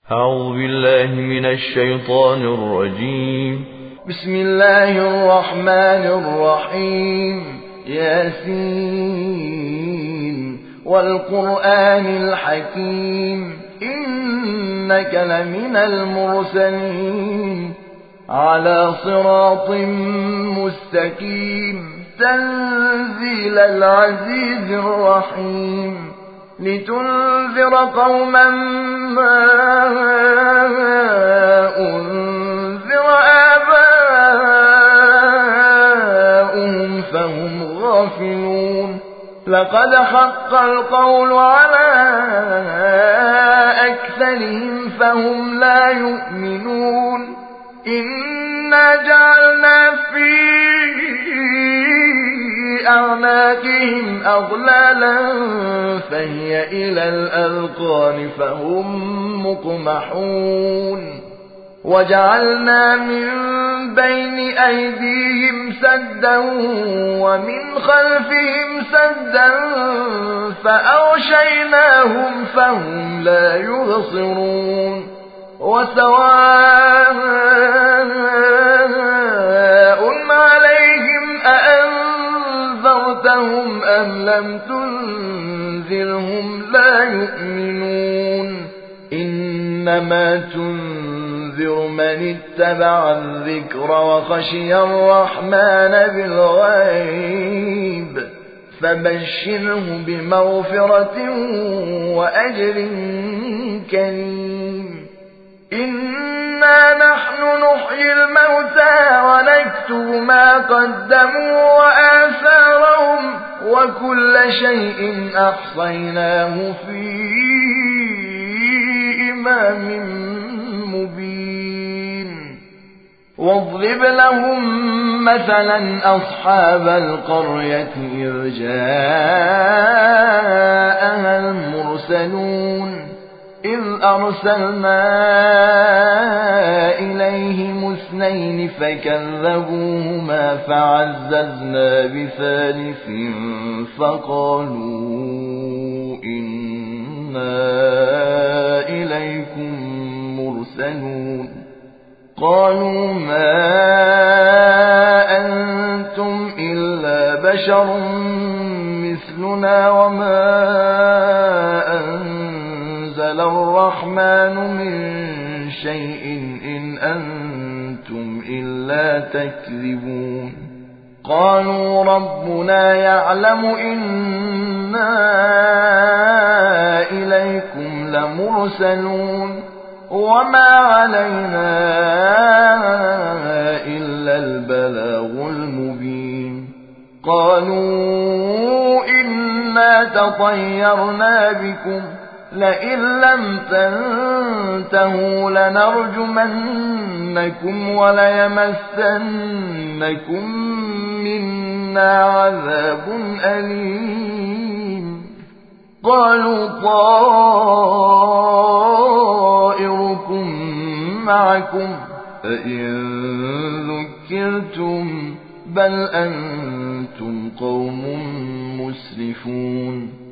أعوذ بالله من الشيطان الرجيم. بسم الله الرحمن الرحيم. ياسين والقرآن الحكيم إنك لمن المرسلين على صراط مستقيم تنزيل العزيز الرحيم لتنذر قوما ما أنذر آباؤهم فهم غافلون. لقد حق القول على أكثرهم فهم لا يؤمنون. إنا جعلنا في أعناقهم أغلالا فهي إلى الأذقان فهم مقمحون. وجعلنا من بين أيديهم سدا ومن خلفهم سدا فأغشيناهم فهم لا يبصرون. وسواء عليهم أأنذرتهم أم لم تنذرهم لا يؤمنون. إنما تنذر من اتبع الذكر وخشي الرحمن بالغيب فبشره بمغفرة وأجر كريم. إنا نحن نحيي الموتى ونكتب ما قدموا وآثارهم وكل شيء أحصيناه في إمام مبين. واضرب لهم مثلا أصحاب القرية إذ جاءها المرسلون إذ أرسلنا إليهم اثنين فكذبوهما فعززنا بثالث فقالوا إنا إليكم مرسلون. قالوا ما أنتم إلا بشر مثلنا وما أنزل الرحمن من شيء إن أنتم إلا تكذبون. قالوا ربنا يعلم إنا إليكم لمرسلون وما علينا إلا البلاغ المبين. قالوا إنا تطيرنا بكم لئن لم تنتهوا لنرجمنكم وليمسنكم منا عذاب أليم. قالوا طائركم معكم أئن ذكرتم بل أنتم قوم مسرفون.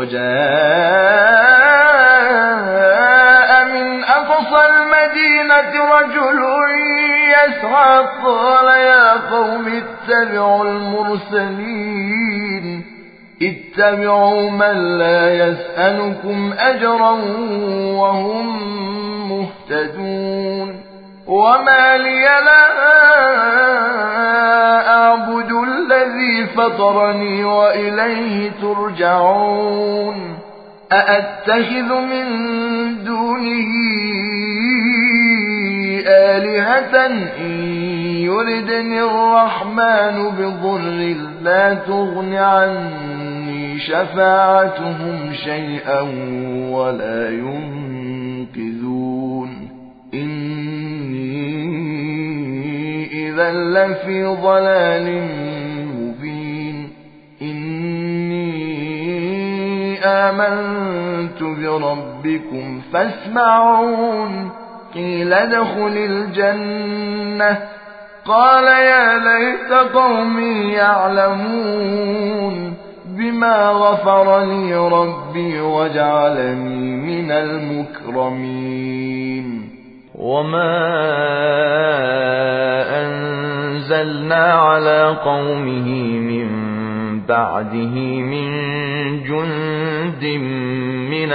وجاء من أقصى المدينة رجل يسعى قال يا قوم اتبعوا المرسلين اتبعوا من لا يسألكم أجرا وهم مهتدون. وما لي لا أعبد الذي فطرني وإليه ترجعون. أأتخذ من دونه آلهة إن يردني الرحمن بضر لا تغن عني شفاعتهم شيئا ولا ينقذون. إذا لفي ضلال مبين. إني آمنت بربكم فاسمعون. قيل ادخل الجنة قال يا ليت قومي يعلمون بما غفر لي ربي وجعلني من المكرمين وما أنزلنا على قومه من بعده من جند من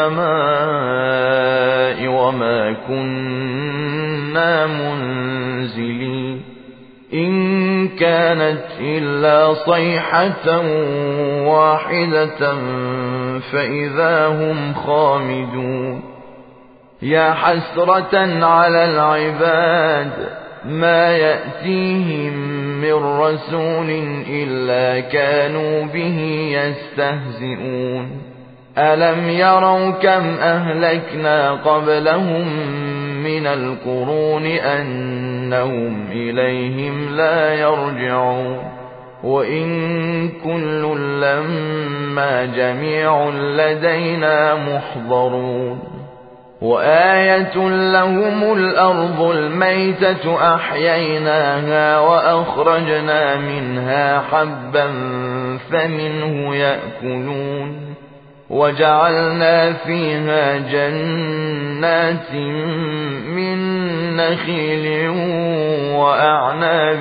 السماء وما كنا منزلين إن كانت إلا صيحة واحدة فإذا هم خامدون يا حسرة على العباد ما يأتيهم من رسول إلا كانوا به يستهزئون ألم يروا كم أهلكنا قبلهم من القرون أنهم إليهم لا يرجعون وإن كل لما جميع لدينا محضرون وآية لهم الأرض الميتة أحييناها وأخرجنا منها حبا فمنه يأكلون وجعلنا فيها جنات من نخيل وأعناب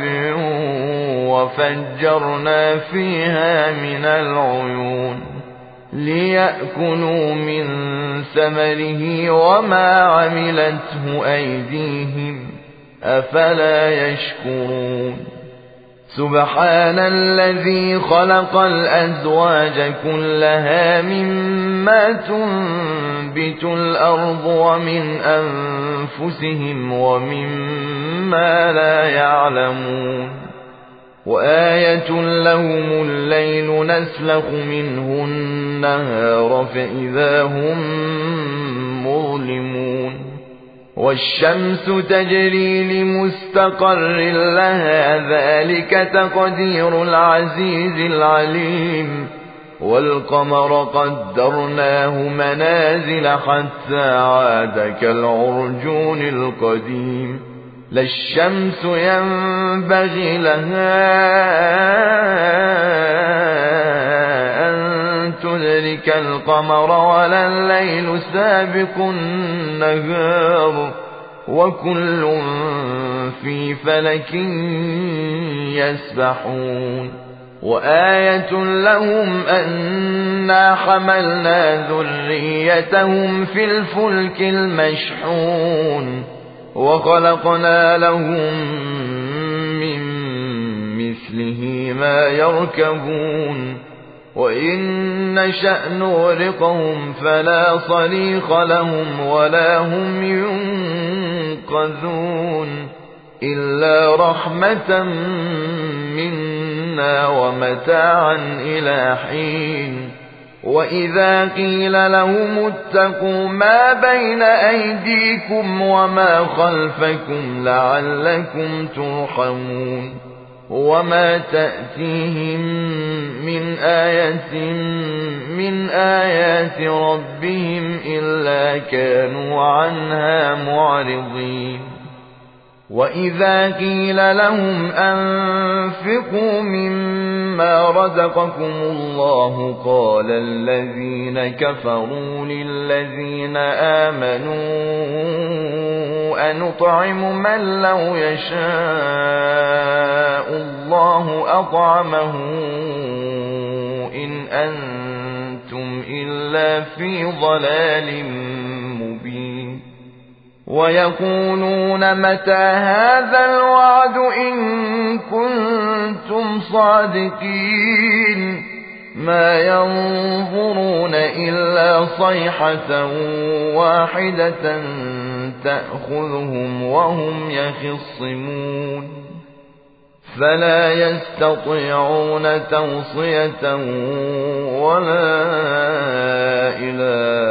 وفجرنا فيها من العيون ليأكلوا من ثمره وما عملته أيديهم أفلا يشكرون سبحان الذي خلق الأزواج كلها مما تنبت الأرض ومن أنفسهم ومما لا يعلمون وآية لهم الليل نسلخ منه النهار فإذا هم مظلمون والشمس تجري لمستقر لها ذلك تقدير العزيز العليم والقمر قدرناه منازل حتى عاد كالعرجون القديم لا الشمس ينبغي لها أن تدرك القمر ولا الليل سابق النهار وكل في فلك يسبحون وآية لهم أنا حملنا ذريتهم في الفلك المشحون وخلقنا لهم من مثله ما يركبون وإن نشأ نغرقهم فلا صريخ لهم ولا هم ينقذون إلا رحمة منا ومتاعا إلى حين وإذا قيل لهم اتقوا ما بين أيديكم وما خلفكم لعلكم ترحمون وما تأتيهم من آية من آيات ربهم إلا كانوا عنها معرضين وإذا قيل لهم أنفقوا مما رزقكم الله قال الذين كفروا للذين آمنوا أنطعم من لو يشاء الله أطعمه إن أنتم إلا في ضلال مبين ويقولون متى هذا الوعد إن كنتم صادقين ما ينظرون إلا صيحة واحدة تأخذهم وهم يخصمون فلا يستطيعون توصية ولا إلى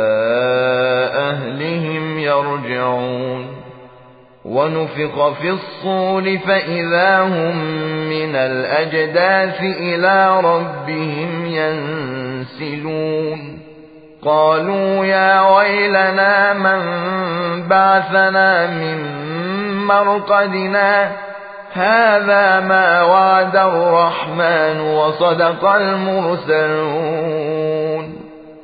أهلهم يرجعون ونفخ في الصور فإذا هم من الأجداث إلى ربهم ينسلون قالوا يا ويلنا من بعثنا من مرقدنا هذا ما وعد الرحمن وصدق المرسلون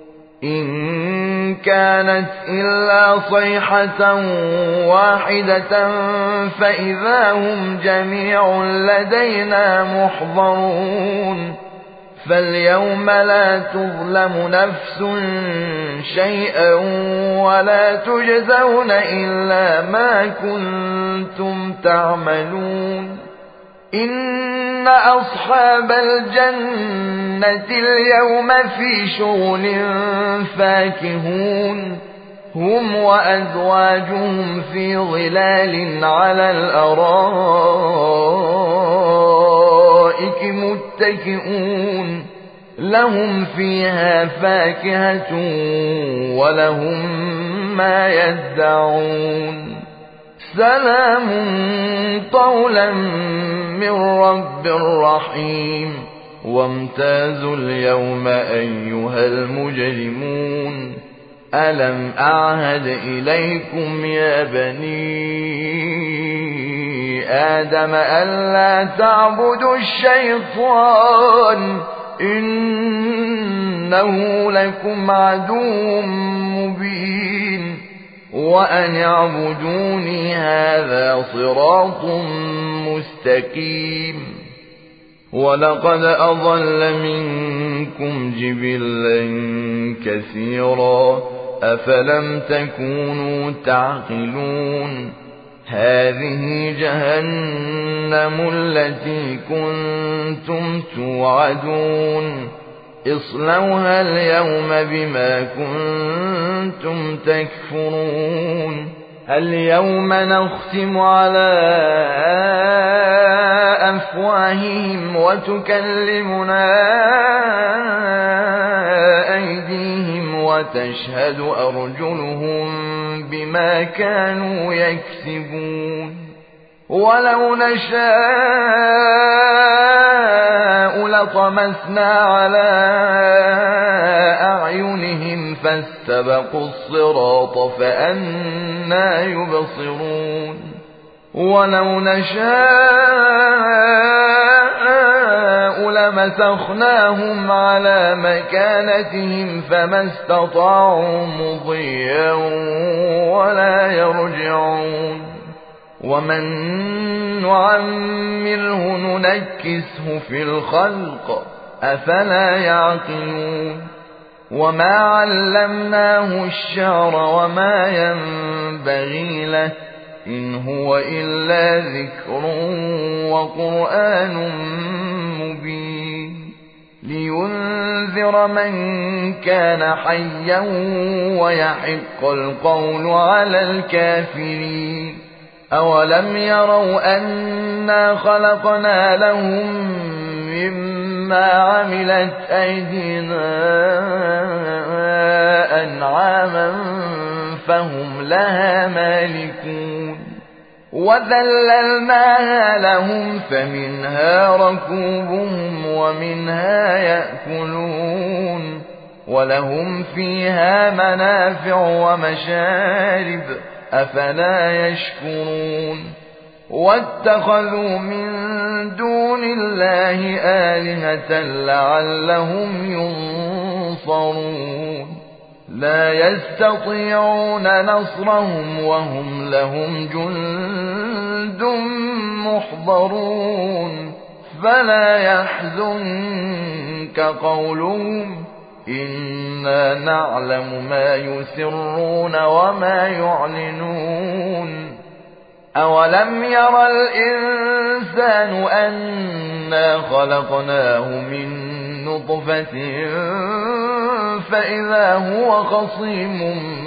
إن كانت إلا صيحة واحدة فإذا هم جميع لدينا محضرون فاليوم لا تظلم نفس شيئا ولا تجزون إلا ما كنتم تعملون إن أصحاب الجنة اليوم في شغل فاكهون هم وأزواجهم في ظلال على الأرائك متكئون لهم فيها فاكهة ولهم ما يدعون سلام قولا من رب رحيم وامتازوا اليوم أيها المجرمون ألم أعهد إليكم يا بني آدم ألا تعبدوا الشيطان إنه لكم عدو مبين وأن اعبدوني هذا صراط مستقيم ولقد أضل منكم جبلا كثيرا أفلم تكونوا تعقلون هذه جهنم التي كنتم توعدون اصلوها اليوم بما كنتم تكفرون اليوم نختم على أفواههم وتكلمنا أيديهم وتشهد أرجلهم بما كانوا يكسبون ولو نشاء لطمسنا على أعينهم فاستبقوا الصراط فأنى يبصرون ولو نشاء لمسخناهم على مكانتهم فما استطاعوا مضيا ولا يرجعون ومن نعمره ننكسه في الخلق أفلا يعقلون وما علمناه الشعر وما ينبغي له إن هو إلا ذكر وقرآن مبين لينذر من كان حيا ويحق القول على الكافرين أولم يروا أنا خلقنا لهم مما عملت أيدينا أنعاما فهم لها مالكون وذللناها لهم فمنها ركوبهم ومنها يأكلون ولهم فيها منافع ومشارب أفلا يشكرون واتخذوا من دون الله آلهة لعلهم ينصرون لا يستطيعون نصرهم وهم لهم جند محضرون فلا يحزنك قولهم إنا نعلم ما يسرون وما يعلنون أولم ير الإنسان أنا خلقناه من نطفة فإذا هو خصيم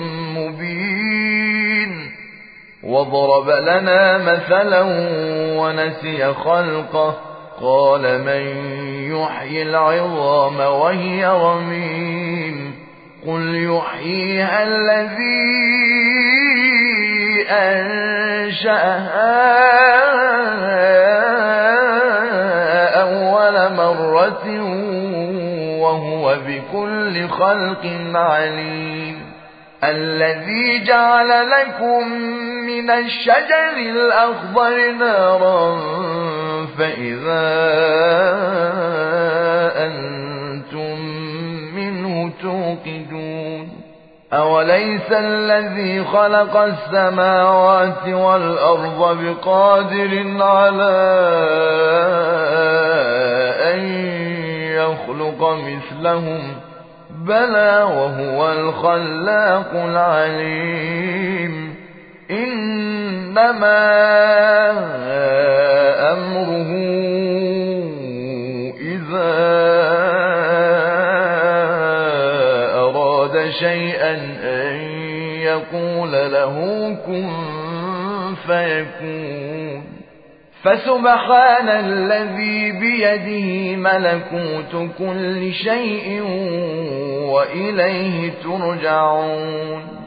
مبين وضرب لنا مثلا ونسي خلقه قال من يحيي العظام وهي رميم قل يحييها الذي أنشأها أول مرة وهو بكل خلق عليم الذي جعل لكم من الشجر الأخضر نارا فإذا أنتم منه توقدون أوليس الذي خلق السماوات والأرض بقادر على أن يخلق مثلهم بلى وهو الخلاق العليم إنما أمره إذا أراد شيئا أن يقول له كن فيكون فسبحان الذي بيده ملكوت كل شيء وإليه ترجعون